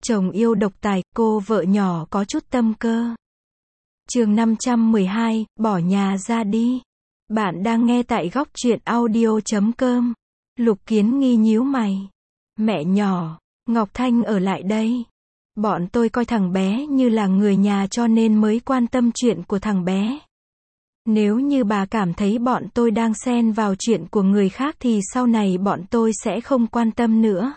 Chồng yêu độc tài, cô vợ nhỏ có chút tâm cơ. Chương 512, bỏ nhà ra đi. Bạn đang nghe tại góc truyện audio.com. Lục Kiến Nghi nhíu mày. Mẹ nhỏ, Ngọc Thanh ở lại đây. Bọn tôi coi thằng bé như là người nhà cho nên mới quan tâm chuyện của thằng bé. Nếu như bà cảm thấy bọn tôi đang xen vào chuyện của người khác thì sau này bọn tôi sẽ không quan tâm nữa.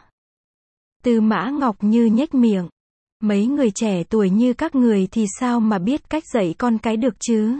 Tư Mã Ngọc Như nhếch miệng. Mấy người trẻ tuổi như các người thì sao mà biết cách dạy con cái được chứ?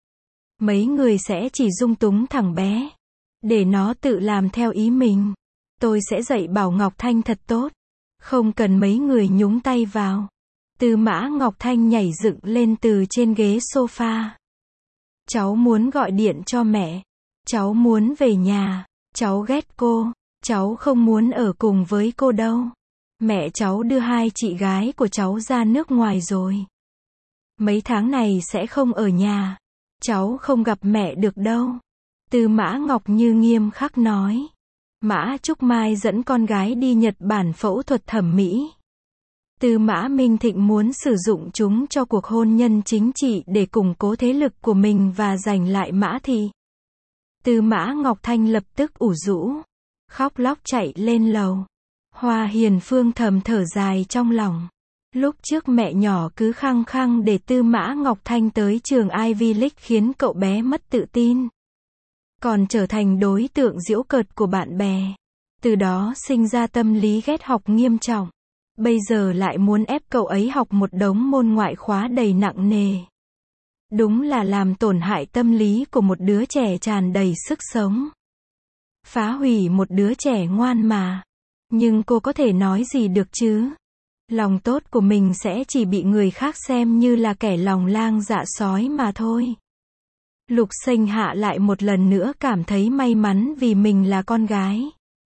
Mấy người sẽ chỉ dung túng thằng bé, để nó tự làm theo ý mình. Tôi sẽ dạy bảo Ngọc Thanh thật tốt. Không cần mấy người nhúng tay vào. Tư Mã Ngọc Thanh nhảy dựng lên từ trên ghế sofa. Cháu muốn gọi điện cho mẹ. Cháu muốn về nhà. Cháu ghét cô. Cháu không muốn ở cùng với cô đâu. Mẹ cháu đưa hai chị gái của cháu ra nước ngoài rồi. Mấy tháng này sẽ không ở nhà. Cháu không gặp mẹ được đâu. Tư Mã Ngọc Như nghiêm khắc nói. Mã Trúc Mai dẫn con gái đi Nhật Bản phẫu thuật thẩm mỹ. Tư Mã Minh Thịnh muốn sử dụng chúng cho cuộc hôn nhân chính trị để củng cố thế lực của mình và giành lại Mã Thị. Tư Mã Ngọc Thanh lập tức ủ rũ, khóc lóc chạy lên lầu. Hoa Hiền Phương thầm thở dài trong lòng. Lúc trước mẹ nhỏ cứ khăng khăng để Tư Mã Ngọc Thanh tới trường Ivy League khiến cậu bé mất tự tin. Còn trở thành đối tượng giễu cợt của bạn bè. Từ đó sinh ra tâm lý ghét học nghiêm trọng. Bây giờ lại muốn ép cậu ấy học một đống môn ngoại khóa đầy nặng nề. Đúng là làm tổn hại tâm lý của một đứa trẻ tràn đầy sức sống. Phá hủy một đứa trẻ ngoan mà. Nhưng cô có thể nói gì được chứ? Lòng tốt của mình sẽ chỉ bị người khác xem như là kẻ lòng lang dạ sói mà thôi. Lục Sinh Hạ lại một lần nữa cảm thấy may mắn vì mình là con gái.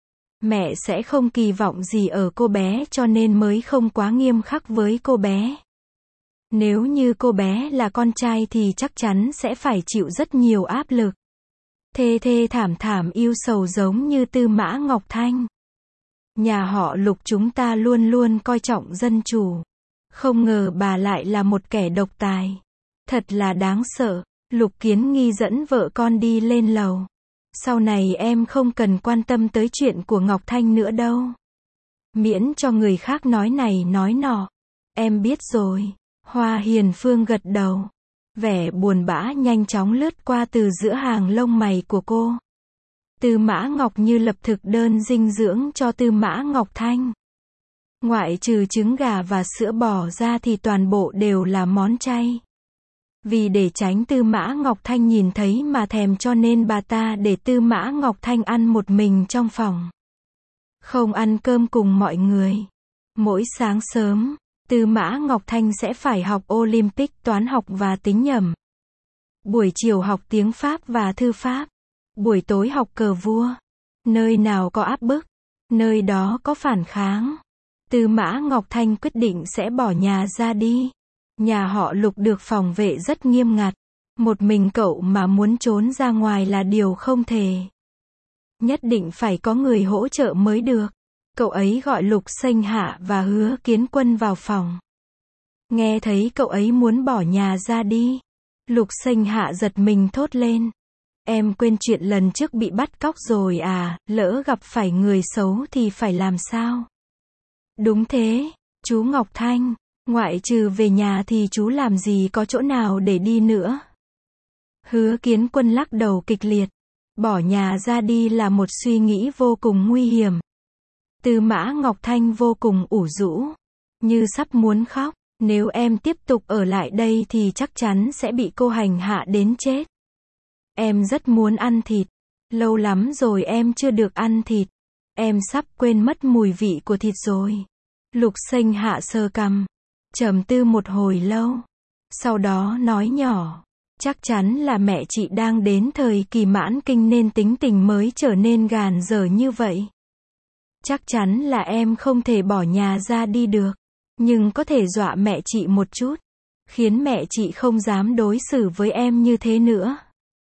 Mẹ sẽ không kỳ vọng gì ở cô bé cho nên mới không quá nghiêm khắc với cô bé. Nếu như cô bé là con trai thì chắc chắn sẽ phải chịu rất nhiều áp lực. Thê thê thảm thảm yêu sầu giống như Tư Mã Ngọc Thanh. Nhà họ Lục chúng ta luôn luôn coi trọng dân chủ. Không ngờ bà lại là một kẻ độc tài. Thật là đáng sợ. Lục Kiến Nghi dẫn vợ con đi lên lầu. Sau này em không cần quan tâm tới chuyện của Ngọc Thanh nữa đâu. Miễn cho người khác nói này nói nọ. Em biết rồi. Hoa Hiền Phương gật đầu. Vẻ buồn bã nhanh chóng lướt qua từ giữa hàng lông mày của cô. Tư Mã Ngọc Như lập thực đơn dinh dưỡng cho Tư Mã Ngọc Thanh. Ngoại trừ trứng gà và sữa bò ra thì toàn bộ đều là món chay. Vì để tránh Tư Mã Ngọc Thanh nhìn thấy mà thèm cho nên bà ta để Tư Mã Ngọc Thanh ăn một mình trong phòng. Không ăn cơm cùng mọi người. Mỗi sáng sớm, Tư Mã Ngọc Thanh sẽ phải học Olympic toán học và tính nhẩm. Buổi chiều học tiếng Pháp và thư pháp. Buổi tối học cờ vua. Nơi nào có áp bức, nơi đó có phản kháng. Tư Mã Ngọc Thanh quyết định sẽ bỏ nhà ra đi. Nhà họ Lục được phòng vệ rất nghiêm ngặt. Một mình cậu mà muốn trốn ra ngoài là điều không thể. Nhất định phải có người hỗ trợ mới được. Cậu ấy gọi Lục Sinh Hạ và Hứa Kiến Quân vào phòng. Nghe thấy cậu ấy muốn bỏ nhà ra đi. Lục Sinh Hạ giật mình thốt lên. Em quên chuyện lần trước bị bắt cóc rồi à, lỡ gặp phải người xấu thì phải làm sao? Đúng thế, chú Ngọc Thanh, ngoại trừ về nhà thì chú làm gì có chỗ nào để đi nữa? Hứa Kiến Quân lắc đầu kịch liệt. Bỏ nhà ra đi là một suy nghĩ vô cùng nguy hiểm. Tư Mã Ngọc Thanh vô cùng ủ rũ, như sắp muốn khóc. Nếu em tiếp tục ở lại đây thì chắc chắn sẽ bị cô hành hạ đến chết. Em rất muốn ăn thịt. Lâu lắm rồi em chưa được ăn thịt. Em sắp quên mất mùi vị của thịt rồi. Lục Sinh Hạ sờ cằm, trầm tư một hồi lâu. Sau đó nói nhỏ. Chắc chắn là mẹ chị đang đến thời kỳ mãn kinh nên tính tình mới trở nên gàn dở như vậy. Chắc chắn là em không thể bỏ nhà ra đi được. Nhưng có thể dọa mẹ chị một chút. Khiến mẹ chị không dám đối xử với em như thế nữa.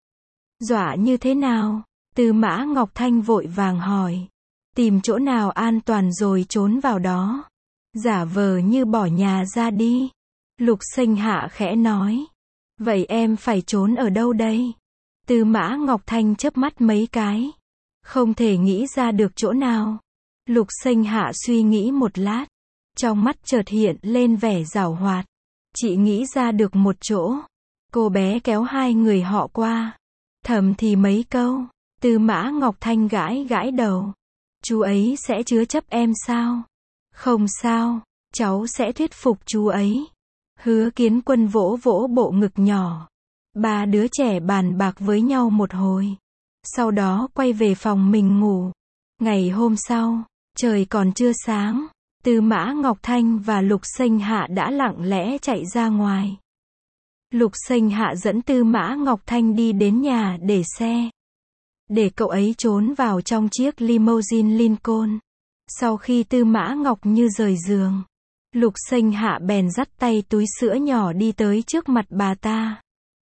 Dọa như thế nào? Tư Mã Ngọc Thanh vội vàng hỏi. Tìm chỗ nào an toàn rồi trốn vào đó. Giả vờ như bỏ nhà ra đi. Lục Sinh Hạ khẽ nói. Vậy em phải trốn ở đâu đây? Tư Mã Ngọc Thanh chớp mắt mấy cái. Không thể nghĩ ra được chỗ nào. Lục Sinh Hạ suy nghĩ một lát. Trong mắt chợt hiện lên vẻ giảo hoạt. Chị nghĩ ra được một chỗ. Cô bé kéo hai người họ qua. Thầm thì mấy câu. Tư Mã Ngọc Thanh gãi gãi đầu. Chú ấy sẽ chứa chấp em sao? Không sao, cháu sẽ thuyết phục chú ấy. Hứa Kiến Quân vỗ vỗ bộ ngực nhỏ. Ba đứa trẻ bàn bạc với nhau một hồi. Sau đó quay về phòng mình ngủ. Ngày hôm sau, trời còn chưa sáng. Tư Mã Ngọc Thanh và Lục Sinh Hạ đã lặng lẽ chạy ra ngoài. Lục Sinh Hạ dẫn Tư Mã Ngọc Thanh đi đến nhà để xe. Để cậu ấy trốn vào trong chiếc limousine Lincoln. Sau khi Tư Mã Ngọc Như rời giường, Lục Sinh Hạ bèn dắt tay túi sữa nhỏ đi tới trước mặt bà ta.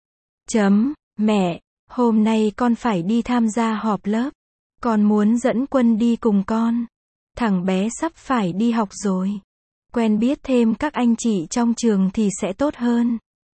Mẹ, hôm nay con phải đi tham gia họp lớp. Con muốn dẫn Quân đi cùng con. Thằng bé sắp phải đi học rồi. Quen biết thêm các anh chị trong trường thì sẽ tốt hơn.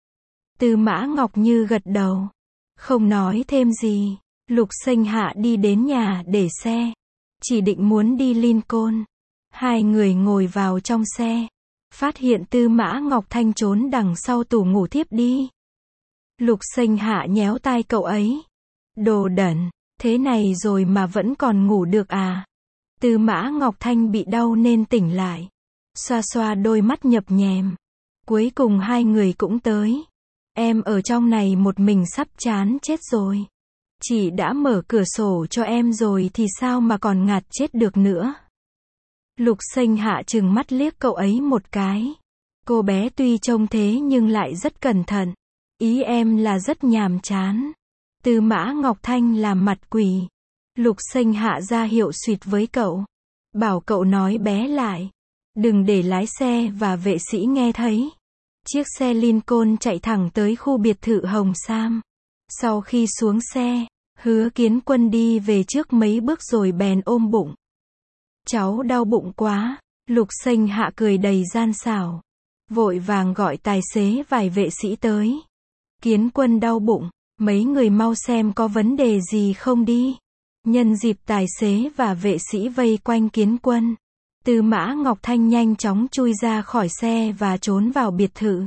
Tư Mã Ngọc Như gật đầu. Không nói thêm gì. Lục Sinh Hạ đi đến nhà để xe. Chỉ định muốn đi Lincoln. Hai người ngồi vào trong xe. Phát hiện Tư Mã Ngọc Thanh trốn đằng sau tủ ngủ thiếp đi. Lục Sinh Hạ nhéo tai cậu ấy. Đồ đẩn, thế này rồi mà vẫn còn ngủ được à? Tư Mã Ngọc Thanh bị đau nên tỉnh lại. Xoa xoa đôi mắt nhập nhèm. Cuối cùng hai người cũng tới. Em ở trong này một mình sắp chán chết rồi. Chị đã mở cửa sổ cho em rồi thì sao mà còn ngạt chết được nữa. Lục Sinh Hạ trừng mắt liếc cậu ấy một cái. Cô bé tuy trông thế nhưng lại rất cẩn thận. Ý em là rất nhàm chán. Tư Mã Ngọc Thanh làm mặt quỷ. Lục Sinh Hạ ra hiệu xuyệt với cậu. Bảo cậu nói bé lại. Đừng để lái xe và vệ sĩ nghe thấy. Chiếc xe Lincoln chạy thẳng tới khu biệt thự Hồng Sam. Sau khi xuống xe, Hứa Kiến Quân đi về trước mấy bước rồi bèn ôm bụng. Cháu đau bụng quá. Lục Sinh Hạ cười đầy gian xảo. Vội vàng gọi tài xế vài vệ sĩ tới. Kiến Quân đau bụng. Mấy người mau xem có vấn đề gì không đi. Nhân dịp tài xế và vệ sĩ vây quanh Kiến Quân, Tư Mã Ngọc Thanh nhanh chóng chui ra khỏi xe và trốn vào biệt thự.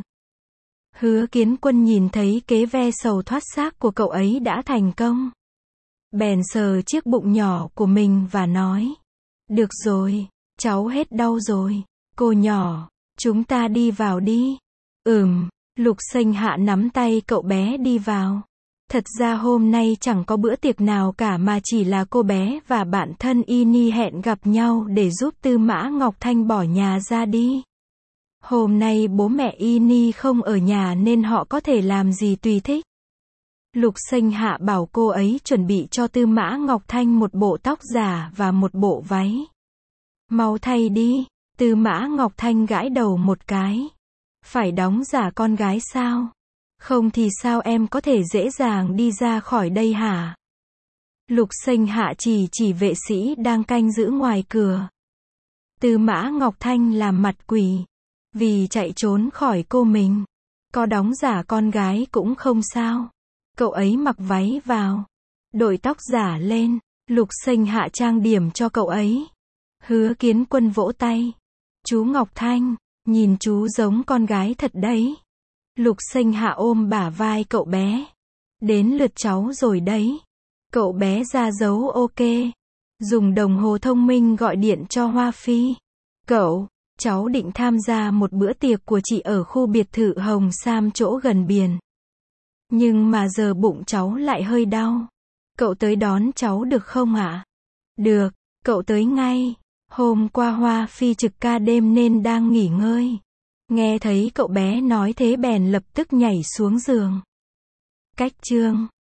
Hứa Kiến Quân nhìn thấy kế ve sầu thoát xác của cậu ấy đã thành công. Bèn sờ chiếc bụng nhỏ của mình và nói. Được rồi, cháu hết đau rồi. Cô nhỏ, chúng ta đi vào đi. Lục Sinh Hạ nắm tay cậu bé đi vào. Thật ra hôm nay chẳng có bữa tiệc nào cả mà chỉ là cô bé và bạn thân Ini hẹn gặp nhau để giúp Tư Mã Ngọc Thanh bỏ nhà ra đi. Hôm nay bố mẹ Ini không ở nhà nên họ có thể làm gì tùy thích. Lục Sinh Hạ bảo cô ấy chuẩn bị cho Tư Mã Ngọc Thanh một bộ tóc giả và một bộ váy. Mau thay đi. Tư Mã Ngọc Thanh gãi đầu một cái. Phải đóng giả con gái sao? Không thì sao em có thể dễ dàng đi ra khỏi đây hả? Lục Sinh Hạ chỉ vệ sĩ đang canh giữ ngoài cửa. Tư Mã Ngọc Thanh làm mặt quỷ. Vì chạy trốn khỏi cô mình. Có đóng giả con gái cũng không sao. Cậu ấy mặc váy vào. Đội tóc giả lên. Lục Sinh Hạ trang điểm cho cậu ấy. Hứa Kiến Quân vỗ tay. Chú Ngọc Thanh, nhìn chú giống con gái thật đấy. Lục Sinh Hạ ôm bả vai cậu bé. Đến lượt cháu rồi đấy. Cậu bé ra dấu ok. Dùng đồng hồ thông minh gọi điện cho Hoa Phi. Cháu định tham gia một bữa tiệc của chị ở khu biệt thự Hồng Sam chỗ gần biển. Nhưng mà giờ bụng cháu lại hơi đau. Cậu tới đón cháu được không ạ? Được, cậu tới ngay. Hôm qua Hoa Phi trực ca đêm nên đang nghỉ ngơi. Nghe thấy cậu bé nói thế bèn lập tức nhảy xuống giường. Cách chương